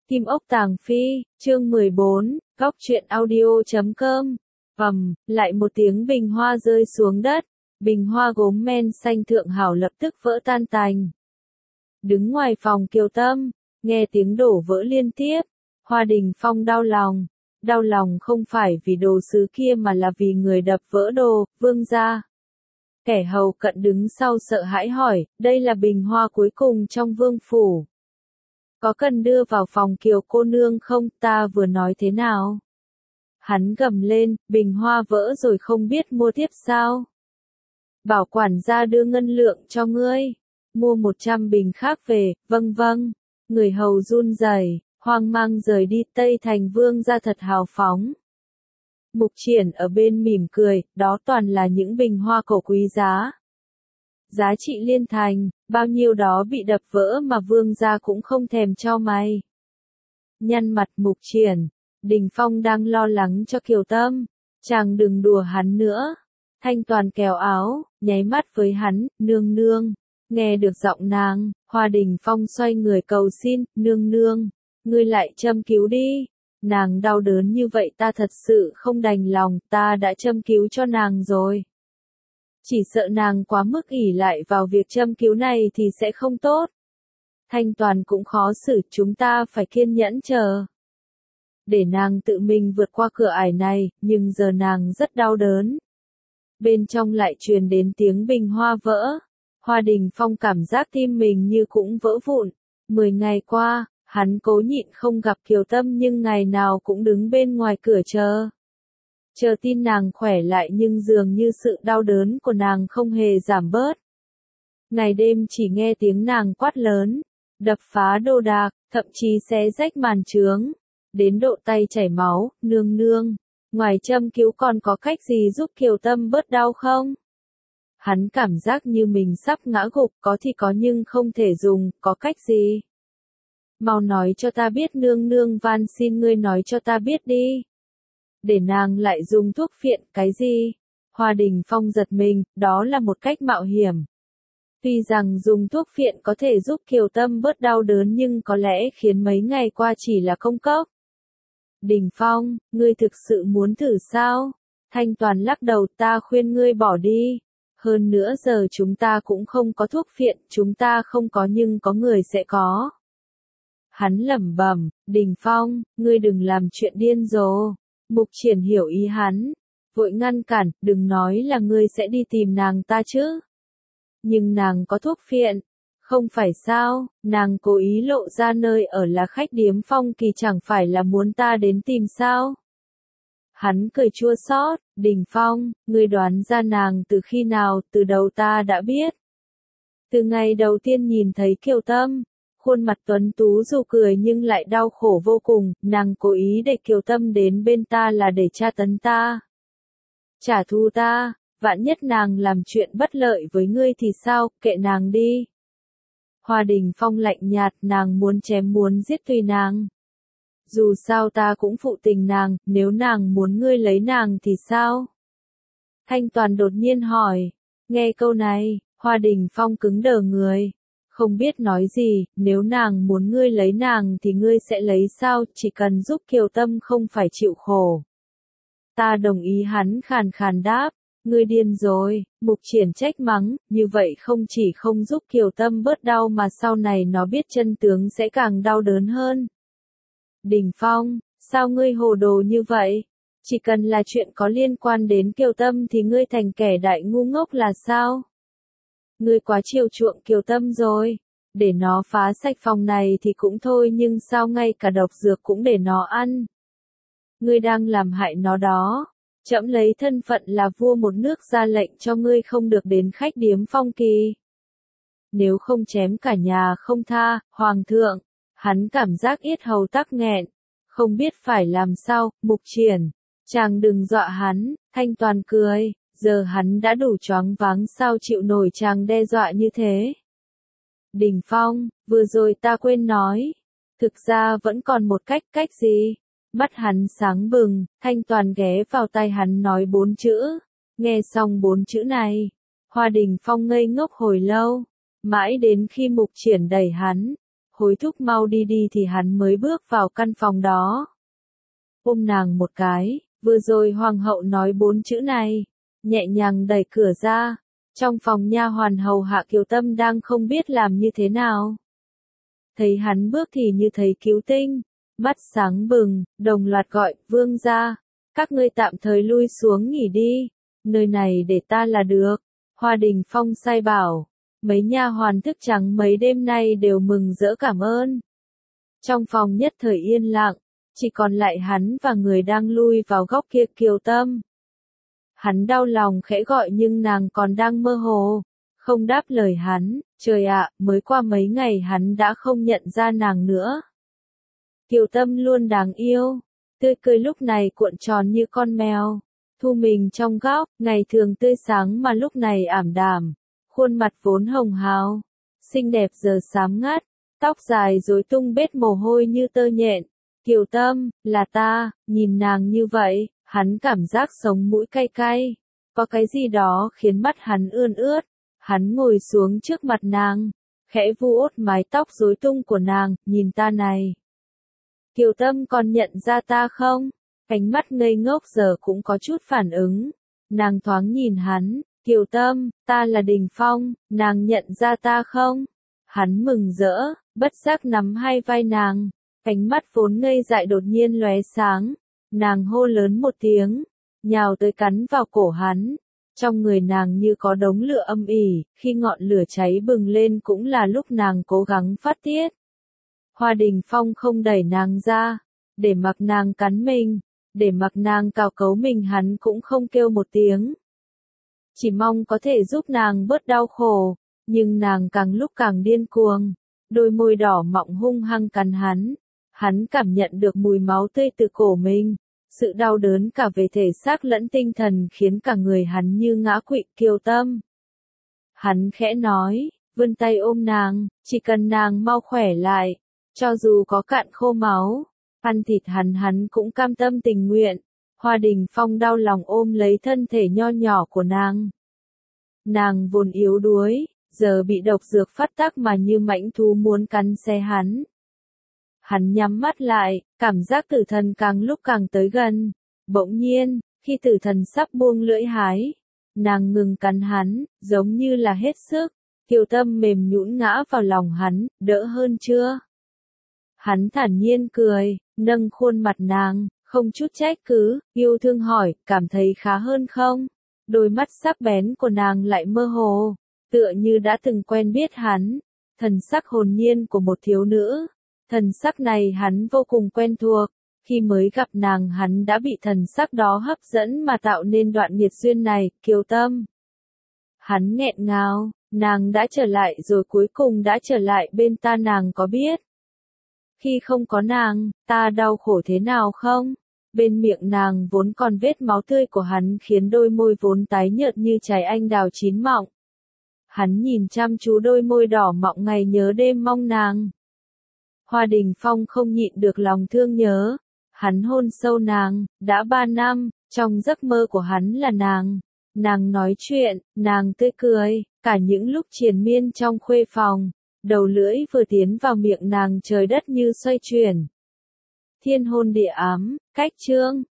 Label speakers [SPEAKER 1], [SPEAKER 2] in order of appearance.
[SPEAKER 1] Kim ốc tàng phi, chương 14, góc truyện audio.com. Lại một tiếng bình hoa rơi xuống đất, bình hoa gốm men xanh thượng hảo lập tức vỡ tan tành. Đứng ngoài phòng Kiều Tâm, nghe tiếng đổ vỡ liên tiếp, Hoa Đình Phong đau lòng không phải vì đồ sứ kia mà là vì người đập vỡ đồ, Vương gia. Kẻ hầu cận đứng sau sợ hãi hỏi, đây là bình hoa cuối cùng trong vương phủ. Có cần đưa vào phòng Kiều cô nương không, ta vừa nói thế nào? Hắn gầm lên, bình hoa vỡ rồi không biết mua tiếp sao? Bảo quản gia đưa ngân lượng cho ngươi, mua 100 bình khác về, vâng. Người hầu run rẩy, hoang mang rời đi. Tây Thành Vương gia thật hào phóng. Mục Triển ở bên mỉm cười, đó toàn là những bình hoa cổ quý giá. Giá trị liên thành, bao nhiêu đó bị đập vỡ mà Vương gia cũng không thèm cho mày. Nhăn mặt Mục Triển, Đình Phong đang lo lắng cho Kiều Tâm, chàng đừng đùa hắn nữa. Thanh Toàn kéo áo, nháy mắt với hắn, nương. Nghe được giọng nàng, Hoa Đình Phong xoay người cầu xin, nương, ngươi lại châm cứu đi. Nàng đau đớn như vậy ta thật sự không đành lòng, ta đã châm cứu cho nàng rồi. Chỉ sợ nàng quá mức ỷ lại vào việc châm cứu này thì sẽ không tốt. Thanh Toàn cũng khó xử, chúng ta phải kiên nhẫn chờ. Để nàng tự mình vượt qua cửa ải này, nhưng giờ nàng rất đau đớn. Bên trong lại truyền đến tiếng bình hoa vỡ. Hoa Đình Phong cảm giác tim mình như cũng vỡ vụn. 10 ngày qua, hắn cố nhịn không gặp Kiều Tâm nhưng ngày nào cũng đứng bên ngoài cửa chờ. Chờ tin nàng khỏe lại nhưng dường như sự đau đớn của nàng không hề giảm bớt. Ngày đêm chỉ nghe tiếng nàng quát lớn, đập phá đồ đạc, thậm chí xé rách màn chướng. Đến độ tay chảy máu, nương. Ngoài châm cứu còn có cách gì giúp Kiều Tâm bớt đau không? Hắn cảm giác như mình sắp ngã gục, có thì có nhưng không thể dùng, có cách gì? Mau nói cho ta biết nương van xin ngươi nói cho ta biết đi. Để nàng lại dùng thuốc phiện, cái gì? Hoa Đình Phong giật mình, đó là một cách mạo hiểm. Tuy rằng dùng thuốc phiện có thể giúp Kiều Tâm bớt đau đớn nhưng có lẽ khiến mấy ngày qua chỉ là công cốc. Đình Phong, ngươi thực sự muốn thử sao? Thanh Toàn lắc đầu, ta khuyên ngươi bỏ đi. Hơn nữa giờ chúng ta cũng không có thuốc phiện, chúng ta không có nhưng có người sẽ có. Hắn lẩm bẩm, Đình Phong, ngươi đừng làm chuyện điên rồ. Mục Triển hiểu ý hắn, vội ngăn cản, đừng nói là ngươi sẽ đi tìm nàng ta chứ. Nhưng nàng có thuốc phiện, không phải sao, nàng cố ý lộ ra nơi ở là khách điếm Phong Kỳ chẳng phải là muốn ta đến tìm sao. Hắn cười chua xót, Đình Phong, ngươi đoán ra nàng từ khi nào, từ đầu ta đã biết. Từ ngày đầu tiên nhìn thấy Kiều Tâm, khuôn mặt tuấn tú dù cười nhưng lại đau khổ vô cùng, nàng cố ý để Kiều Tâm đến bên ta là để tra tấn ta. Trả thù ta, vạn nhất nàng làm chuyện bất lợi với ngươi thì sao, kệ nàng đi. Hoa Đình Phong lạnh nhạt, nàng muốn chém muốn giết tùy nàng. Dù sao ta cũng phụ tình nàng, nếu nàng muốn ngươi lấy nàng thì sao? Thanh Toàn đột nhiên hỏi. Nghe câu này, Hoa Đình Phong cứng đờ người. Không biết nói gì, nếu nàng muốn ngươi lấy nàng thì ngươi sẽ lấy sao, chỉ cần giúp Kiều Tâm không phải chịu khổ. Ta đồng ý, hắn khàn đáp. Ngươi điên rồi, Mục Triển trách mắng, như vậy không chỉ không giúp Kiều Tâm bớt đau mà sau này nó biết chân tướng sẽ càng đau đớn hơn. Đình Phong, sao ngươi hồ đồ như vậy? Chỉ cần là chuyện có liên quan đến Kiều Tâm thì ngươi thành kẻ đại ngu ngốc là sao? Ngươi quá chiều chuộng Kiều Tâm rồi. Để nó phá sạch phòng này thì cũng thôi nhưng sao ngay cả độc dược cũng để nó ăn? Ngươi đang làm hại nó đó. Trẫm lấy thân phận là vua một nước ra lệnh cho ngươi không được đến khách điếm Phong Kỳ. Nếu không chém cả nhà không tha, Hoàng thượng. Hắn cảm giác yết hầu tắc nghẹn, không biết phải làm sao. Mục Triển, chàng đừng dọa hắn. Thanh Toàn cười, giờ hắn đã đủ choáng váng sao chịu nổi chàng đe dọa như thế. Đình Phong, vừa rồi ta quên nói, thực ra vẫn còn một cách gì? Mắt hắn sáng bừng, Thanh Toàn ghé vào tai hắn nói 4 chữ. Nghe xong 4 chữ này, Hoa Đình Phong ngây ngốc hồi lâu, mãi đến khi Mục Triển đẩy hắn, hối thúc mau đi đi thì hắn mới bước vào căn phòng đó. Ôm nàng một cái, vừa rồi hoàng hậu nói 4 chữ này, nhẹ nhàng đẩy cửa ra, trong phòng nha hoàn hầu hạ Kiều Tâm đang không biết làm như thế nào. Thấy hắn bước thì như thấy cứu tinh, mắt sáng bừng, đồng loạt gọi, vương gia, các ngươi tạm thời lui xuống nghỉ đi, nơi này để ta là được. Hoa Đình Phong sai bảo, mấy nha hoàn thức trắng mấy đêm nay đều mừng rỡ cảm ơn. Trong phòng nhất thời yên lặng, chỉ còn lại hắn và người đang lui vào góc kia Kiều Tâm. Hắn đau lòng khẽ gọi nhưng nàng còn đang mơ hồ, không đáp lời hắn, trời ạ, mới qua mấy ngày hắn đã không nhận ra nàng nữa. Kiều Tâm luôn đáng yêu, tươi cười lúc này cuộn tròn như con mèo, thu mình trong góc, ngày thường tươi sáng mà lúc này ảm đạm, khuôn mặt vốn hồng hào, xinh đẹp giờ xám ngắt, tóc dài rối tung bết mồ hôi như tơ nhện. Kiều Tâm, là ta, nhìn nàng như vậy, hắn cảm giác sống mũi cay cay, có cái gì đó khiến mắt hắn ươn ướt, hắn ngồi xuống trước mặt nàng, khẽ vuốt mái tóc rối tung của nàng, nhìn ta này. Kiều Tâm còn nhận ra ta không? Ánh mắt ngây ngốc giờ cũng có chút phản ứng, nàng thoáng nhìn hắn, Kiều Tâm, ta là Đình Phong, nàng nhận ra ta không? Hắn mừng rỡ, bất giác nắm hai vai nàng. Ánh mắt vốn ngây dại đột nhiên lóe sáng, nàng hô lớn một tiếng, nhào tới cắn vào cổ hắn, trong người nàng như có đống lửa âm ỉ, khi ngọn lửa cháy bừng lên cũng là lúc nàng cố gắng phát tiết. Hoa Đình Phong không đẩy nàng ra, để mặc nàng cắn mình, để mặc nàng cào cấu mình hắn cũng không kêu một tiếng. Chỉ mong có thể giúp nàng bớt đau khổ, nhưng nàng càng lúc càng điên cuồng, đôi môi đỏ mọng hung hăng cắn hắn. Hắn cảm nhận được mùi máu tươi từ cổ mình, sự đau đớn cả về thể xác lẫn tinh thần khiến cả người hắn như ngã quỵ. Kiều Tâm. Hắn khẽ nói, vươn tay ôm nàng, chỉ cần nàng mau khỏe lại, cho dù có cạn khô máu, ăn thịt hắn cũng cam tâm tình nguyện. Hoa Đình Phong đau lòng ôm lấy thân thể nho nhỏ của nàng. Nàng vốn yếu đuối, giờ bị độc dược phát tác mà như mãnh thú muốn cắn xé hắn. Hắn nhắm mắt lại, cảm giác tử thần càng lúc càng tới gần. Bỗng nhiên, khi tử thần sắp buông lưỡi hái, nàng ngừng cắn hắn, giống như là hết sức. Kiều Tâm mềm nhũn ngã vào lòng hắn, đỡ hơn chưa? Hắn thản nhiên cười, nâng khuôn mặt nàng, không chút trách cứ, yêu thương hỏi, cảm thấy khá hơn không? Đôi mắt sắc bén của nàng lại mơ hồ, tựa như đã từng quen biết hắn, thần sắc hồn nhiên của một thiếu nữ. Thần sắc này hắn vô cùng quen thuộc, khi mới gặp nàng hắn đã bị thần sắc đó hấp dẫn mà tạo nên đoạn nghiệt duyên này. Kiều Tâm. Hắn nghẹn ngào, nàng đã trở lại rồi, cuối cùng đã trở lại bên ta, nàng có biết khi không có nàng, ta đau khổ thế nào không? Bên miệng nàng vốn còn vết máu tươi của hắn khiến đôi môi vốn tái nhợt như trái anh đào chín mọng. Hắn nhìn chăm chú đôi môi đỏ mọng ngày nhớ đêm mong nàng. Hoa Đình Phong không nhịn được lòng thương nhớ, hắn hôn sâu nàng, đã 3 năm, trong giấc mơ của hắn là nàng nói chuyện, nàng tươi cười, cả những lúc triền miên trong khuê phòng, đầu lưỡi vừa tiến vào miệng nàng trời đất như xoay chuyển. Thiên hôn địa ám, cách chương.